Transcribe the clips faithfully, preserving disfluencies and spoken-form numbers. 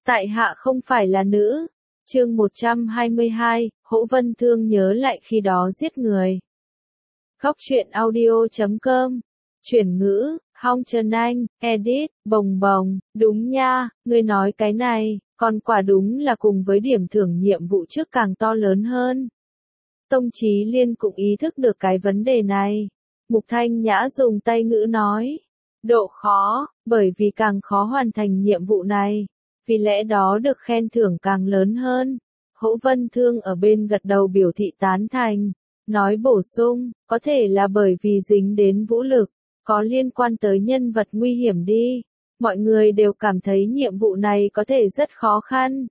Tại hạ không phải là nữ. Chương một trăm hai mươi hai, Hỗ Vân Thương nhớ lại khi đó giết người. Góc truyện audio chấm com. Chuyển ngữ, Hong Trần Anh, edit, bồng bồng, đúng nha, ngươi nói cái này, còn quả đúng là cùng với điểm thưởng nhiệm vụ trước càng to lớn hơn. Tông Chí Liên cũng ý thức được cái vấn đề này. Mục Thanh Nhã dùng tay ngữ nói. Độ khó, bởi vì càng khó hoàn thành nhiệm vụ này, vì lẽ đó được khen thưởng càng lớn hơn. Hỗ Vân Thương ở bên gật đầu biểu thị tán thành, nói bổ sung, có thể là bởi vì dính đến vũ lực, có liên quan tới nhân vật nguy hiểm đi. Mọi người đều cảm thấy nhiệm vụ này có thể rất khó khăn.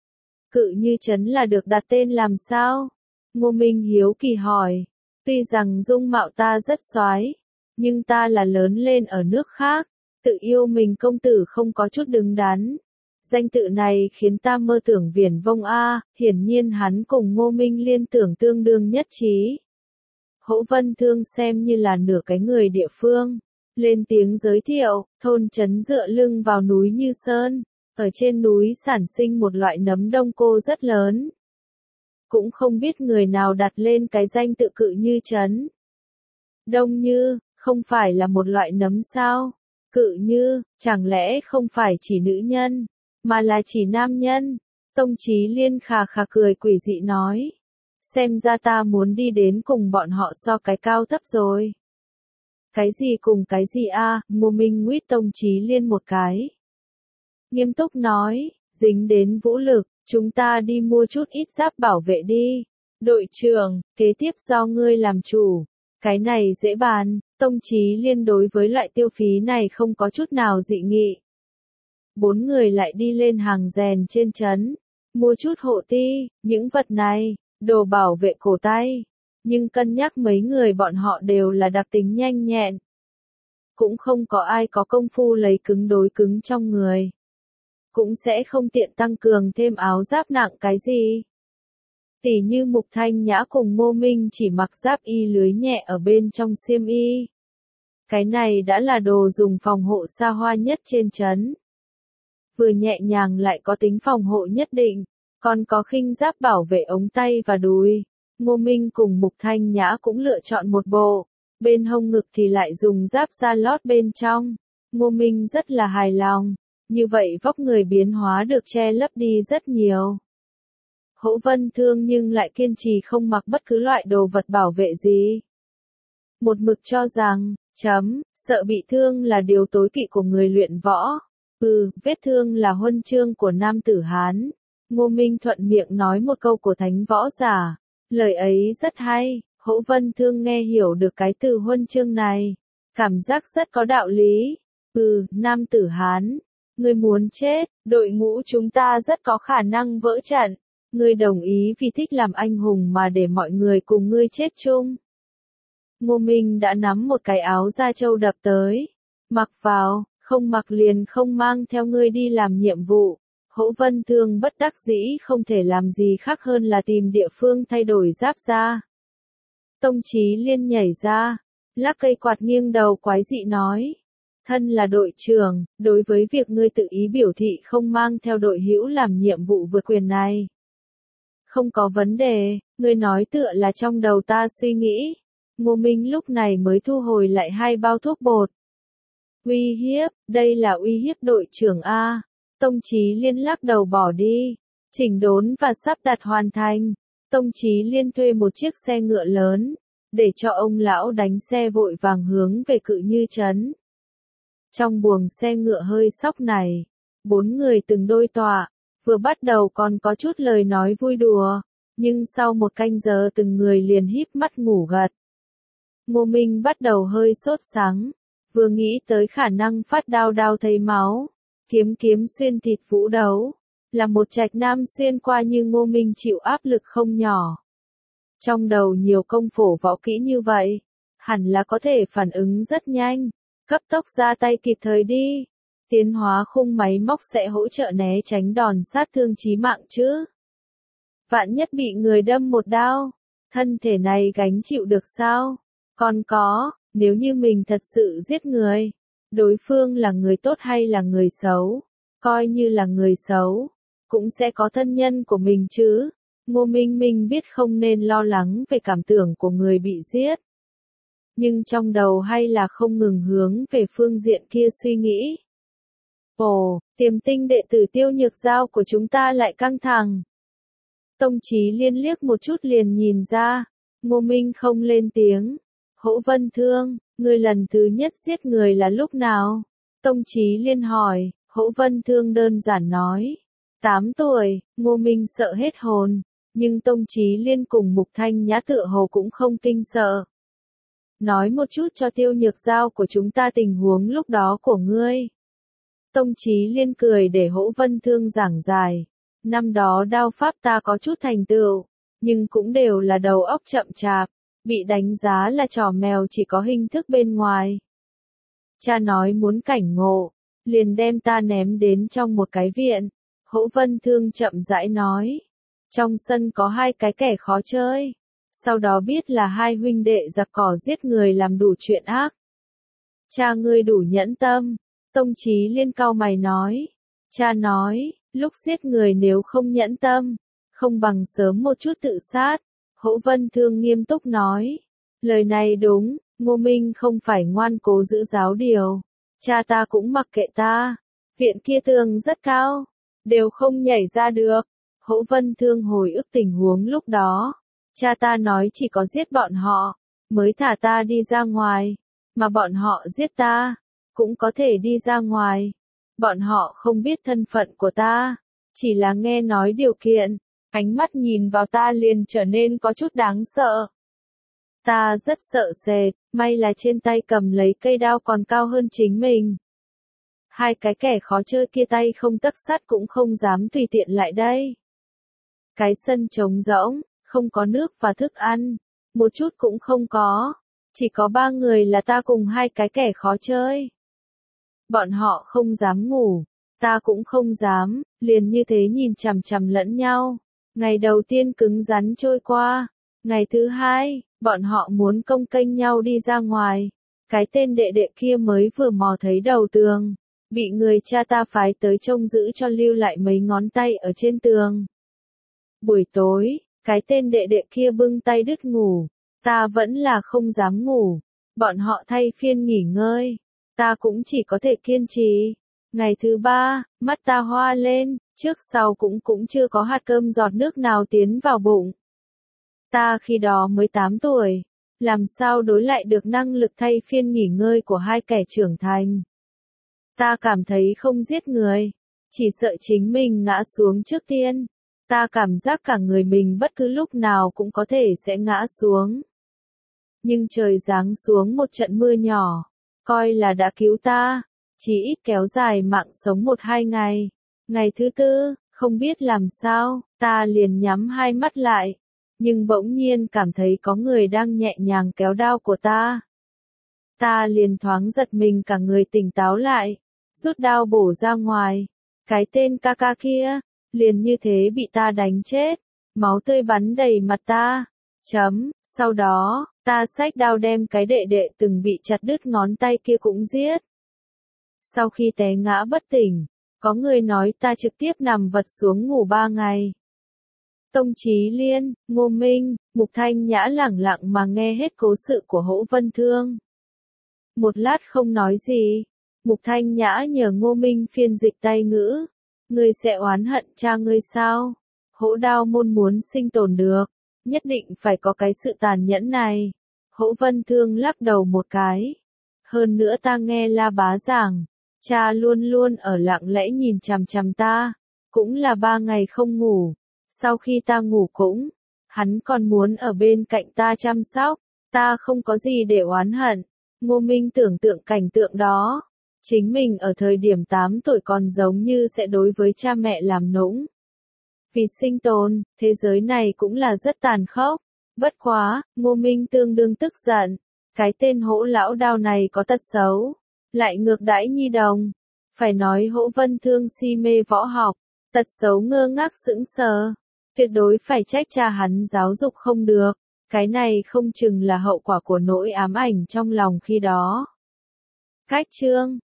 Cự Như Trấn là được đặt tên làm sao? Ngô Minh hiếu kỳ hỏi. Tuy rằng dung mạo ta rất soái, nhưng ta là lớn lên ở nước khác, tự yêu mình công tử không có chút đứng đắn. Danh tự này khiến ta mơ tưởng viển vông a, hiển nhiên hắn cùng Ngô Minh liên tưởng tương đương nhất trí. Hỗ Vân Thương xem như là nửa cái người địa phương, lên tiếng giới thiệu, thôn trấn dựa lưng vào núi Như Sơn, ở trên núi sản sinh một loại nấm đông cô rất lớn. Cũng không biết người nào đặt lên cái danh tự Cự Như Trấn. Đông Như, không phải là một loại nấm sao? Cự Như, chẳng lẽ không phải chỉ nữ nhân, mà là chỉ nam nhân? Tông Chí Liên khà khà cười quỷ dị nói. Xem ra ta muốn đi đến cùng bọn họ so cái cao thấp rồi. Cái gì cùng cái gì a? Ngô Minh nguyết Tông Chí Liên một cái. Nghiêm túc nói, dính đến vũ lực, chúng ta đi mua chút ít giáp bảo vệ đi. Đội trưởng, kế tiếp do ngươi làm chủ. Cái này dễ bàn, Tông Chí Liên đối với loại tiêu phí này không có chút nào dị nghị. Bốn người lại đi lên hàng rèn trên trấn, mua chút hộ ti, những vật này, đồ bảo vệ cổ tay. Nhưng cân nhắc mấy người bọn họ đều là đặc tính nhanh nhẹn. Cũng không có ai có công phu lấy cứng đối cứng trong người. Cũng sẽ không tiện tăng cường thêm áo giáp nặng cái gì. Tỉ như Mục Thanh Nhã cùng Ngô Minh chỉ mặc giáp y lưới nhẹ ở bên trong xiêm y. Cái này đã là đồ dùng phòng hộ xa hoa nhất trên trấn. Vừa nhẹ nhàng lại có tính phòng hộ nhất định, còn có khinh giáp bảo vệ ống tay và đùi. Ngô Minh cùng Mục Thanh Nhã cũng lựa chọn một bộ, bên hông ngực thì lại dùng giáp da lót bên trong. Ngô Minh rất là hài lòng, như vậy vóc người biến hóa được che lấp đi rất nhiều. Hỗ Vân Thương nhưng lại kiên trì không mặc bất cứ loại đồ vật bảo vệ gì. Một mực cho rằng, chấm, sợ bị thương là điều tối kỵ của người luyện võ. Ừ, vết thương là huân chương của nam tử Hán. Ngô Minh thuận miệng nói một câu của thánh võ giả. Lời ấy rất hay, Hỗ Vân Thương nghe hiểu được cái từ huân chương này. Cảm giác rất có đạo lý. Ừ, nam tử Hán. Ngươi muốn chết, đội ngũ chúng ta rất có khả năng vỡ trận. Ngươi đồng ý vì thích làm anh hùng mà để mọi người cùng ngươi chết chung. Ngô Minh đã nắm một cái áo da trâu đập tới. Mặc vào, không mặc liền không mang theo ngươi đi làm nhiệm vụ. Hỗ Vân Thương bất đắc dĩ không thể làm gì khác hơn là tìm địa phương thay đổi giáp ra. Tông Chí Liên nhảy ra, lắc cây quạt nghiêng đầu quái dị nói. Thân là đội trưởng, đối với việc ngươi tự ý biểu thị không mang theo đội hữu làm nhiệm vụ vượt quyền này. Không có vấn đề, ngươi nói tựa là trong đầu ta suy nghĩ. Ngô Minh lúc này mới thu hồi lại hai bao thuốc bột. Uy hiếp, đây là uy hiếp đội trưởng A. Tông Chí Liên lắc đầu bỏ đi. Chỉnh đốn và sắp đặt hoàn thành. Tông Chí Liên thuê một chiếc xe ngựa lớn, để cho ông lão đánh xe vội vàng hướng về Cự Như Trấn. Trong buồng xe ngựa hơi sóc này, bốn người từng đôi tọa, vừa bắt đầu còn có chút lời nói vui đùa, nhưng sau một canh giờ từng người liền híp mắt ngủ gật. Ngô Minh bắt đầu hơi sốt sắng, vừa nghĩ tới khả năng phát đao đao thấy máu, kiếm kiếm xuyên thịt vũ đấu, là một trạch nam xuyên qua như Ngô Minh chịu áp lực không nhỏ. Trong đầu nhiều công phổ võ kỹ như vậy, hẳn là có thể phản ứng rất nhanh, cấp tốc ra tay kịp thời đi. Tiến hóa khung máy móc sẽ hỗ trợ né tránh đòn sát thương chí mạng chứ. Vạn nhất bị người đâm một đao, thân thể này gánh chịu được sao? Còn có, nếu như mình thật sự giết người, đối phương là người tốt hay là người xấu, coi như là người xấu, cũng sẽ có thân nhân của mình chứ. Ngô Minh Minh biết không nên lo lắng về cảm tưởng của người bị giết. Nhưng trong đầu hay là không ngừng hướng về phương diện kia suy nghĩ. Ồ, tiềm tinh đệ tử Tiêu Nhược Giao của chúng ta lại căng thẳng. Tông Chí Liên liếc một chút liền nhìn ra, Ngô Minh không lên tiếng. Hỗ Vân Thương, ngươi lần thứ nhất giết người là lúc nào? Tông Chí Liên hỏi, Hỗ Vân Thương đơn giản nói. Tám tuổi, Ngô Minh sợ hết hồn, nhưng Tông Chí Liên cùng Mục Thanh Nhã tựa hồ cũng không kinh sợ. Nói một chút cho Tiêu Nhược Giao của chúng ta tình huống lúc đó của ngươi. Tông Chí Liên cười để Hỗ Vân Thương giảng giải. Năm đó đao pháp ta có chút thành tựu, nhưng cũng đều là đầu óc chậm chạp, bị đánh giá là trò mèo chỉ có hình thức bên ngoài. Cha nói muốn cảnh ngộ, liền đem ta ném đến trong một cái viện. Hỗ Vân Thương chậm rãi nói. Trong sân có hai cái kẻ khó chơi. Sau đó biết là hai huynh đệ giặc cỏ giết người làm đủ chuyện ác. Cha ngươi đủ nhẫn tâm. Tông Chí Liên cau mày nói. Cha nói, lúc giết người nếu không nhẫn tâm, không bằng sớm một chút tự sát. Hỗ Vân Thương nghiêm túc nói. Lời này đúng, Ngô Minh không phải ngoan cố giữ giáo điều. Cha ta cũng mặc kệ ta. Viện kia tường rất cao, đều không nhảy ra được. Hỗ Vân Thương hồi ức tình huống lúc đó. Cha ta nói chỉ có giết bọn họ, mới thả ta đi ra ngoài. Mà bọn họ giết ta, cũng có thể đi ra ngoài. Bọn họ không biết thân phận của ta, chỉ là nghe nói điều kiện. Ánh mắt nhìn vào ta liền trở nên có chút đáng sợ. Ta rất sợ sệt, may là trên tay cầm lấy cây đao còn cao hơn chính mình. Hai cái kẻ khó chơi kia tay không tấc sắt cũng không dám tùy tiện lại đây. Cái sân trống rỗng, không có nước và thức ăn, một chút cũng không có, chỉ có ba người là ta cùng hai cái kẻ khó chơi. Bọn họ không dám ngủ, ta cũng không dám, liền như thế nhìn chằm chằm lẫn nhau. Ngày đầu tiên cứng rắn trôi qua, ngày thứ hai, bọn họ muốn công kênh nhau đi ra ngoài. Cái tên đệ đệ kia mới vừa mò thấy đầu tường, bị người cha ta phái tới trông giữ cho lưu lại mấy ngón tay ở trên tường. Buổi tối, cái tên đệ đệ kia bưng tay đứt ngủ, ta vẫn là không dám ngủ. Bọn họ thay phiên nghỉ ngơi, ta cũng chỉ có thể kiên trì. Ngày thứ ba, mắt ta hoa lên, trước sau cũng cũng chưa có hạt cơm giọt nước nào tiến vào bụng. Ta khi đó mới tám tuổi, làm sao đối lại được năng lực thay phiên nghỉ ngơi của hai kẻ trưởng thành. Ta cảm thấy không giết người, chỉ sợ chính mình ngã xuống trước tiên. Ta cảm giác cả người mình bất cứ lúc nào cũng có thể sẽ ngã xuống. Nhưng trời giáng xuống một trận mưa nhỏ, coi là đã cứu ta, chỉ ít kéo dài mạng sống một hai ngày. Ngày thứ tư, không biết làm sao, ta liền nhắm hai mắt lại, nhưng bỗng nhiên cảm thấy có người đang nhẹ nhàng kéo đao của ta. Ta liền thoáng giật mình cả người tỉnh táo lại, rút đao bổ ra ngoài. Cái tên ca ca kia, liền như thế bị ta đánh chết, máu tươi bắn đầy mặt ta. Chấm, sau đó, ta xách đao đem cái đệ đệ từng bị chặt đứt ngón tay kia cũng giết. Sau khi té ngã bất tỉnh, có người nói ta trực tiếp nằm vật xuống ngủ ba ngày. Tông Chí Liên, Ngô Minh, Mục Thanh Nhã lẳng lặng mà nghe hết cố sự của Hỗ Vân Thương. Một lát không nói gì, Mục Thanh Nhã nhờ Ngô Minh phiên dịch tay ngữ. Ngươi sẽ oán hận cha ngươi sao? Hỗ Đao Môn muốn sinh tồn được, nhất định phải có cái sự tàn nhẫn này. Hỗ Vân Thương lắc đầu một cái. Hơn nữa ta nghe La Bá giảng, cha luôn luôn ở lặng lẽ nhìn chằm chằm ta, cũng là ba ngày không ngủ. Sau khi ta ngủ cũng, hắn còn muốn ở bên cạnh ta chăm sóc, ta không có gì để oán hận. Ngô Minh tưởng tượng cảnh tượng đó. Chính mình ở thời điểm tám tuổi còn giống như sẽ đối với cha mẹ làm nũng. Vì sinh tồn, thế giới này cũng là rất tàn khốc. Bất quá, Ngô Minh tương đương tức giận. Cái tên Hỗ lão đao này có tật xấu, lại ngược đãi nhi đồng. Phải nói Hỗ Vân Thương si mê võ học, tật xấu ngơ ngác sững sờ. Tuyệt đối phải trách cha hắn giáo dục không được. Cái này không chừng là hậu quả của nỗi ám ảnh trong lòng khi đó. Cách chương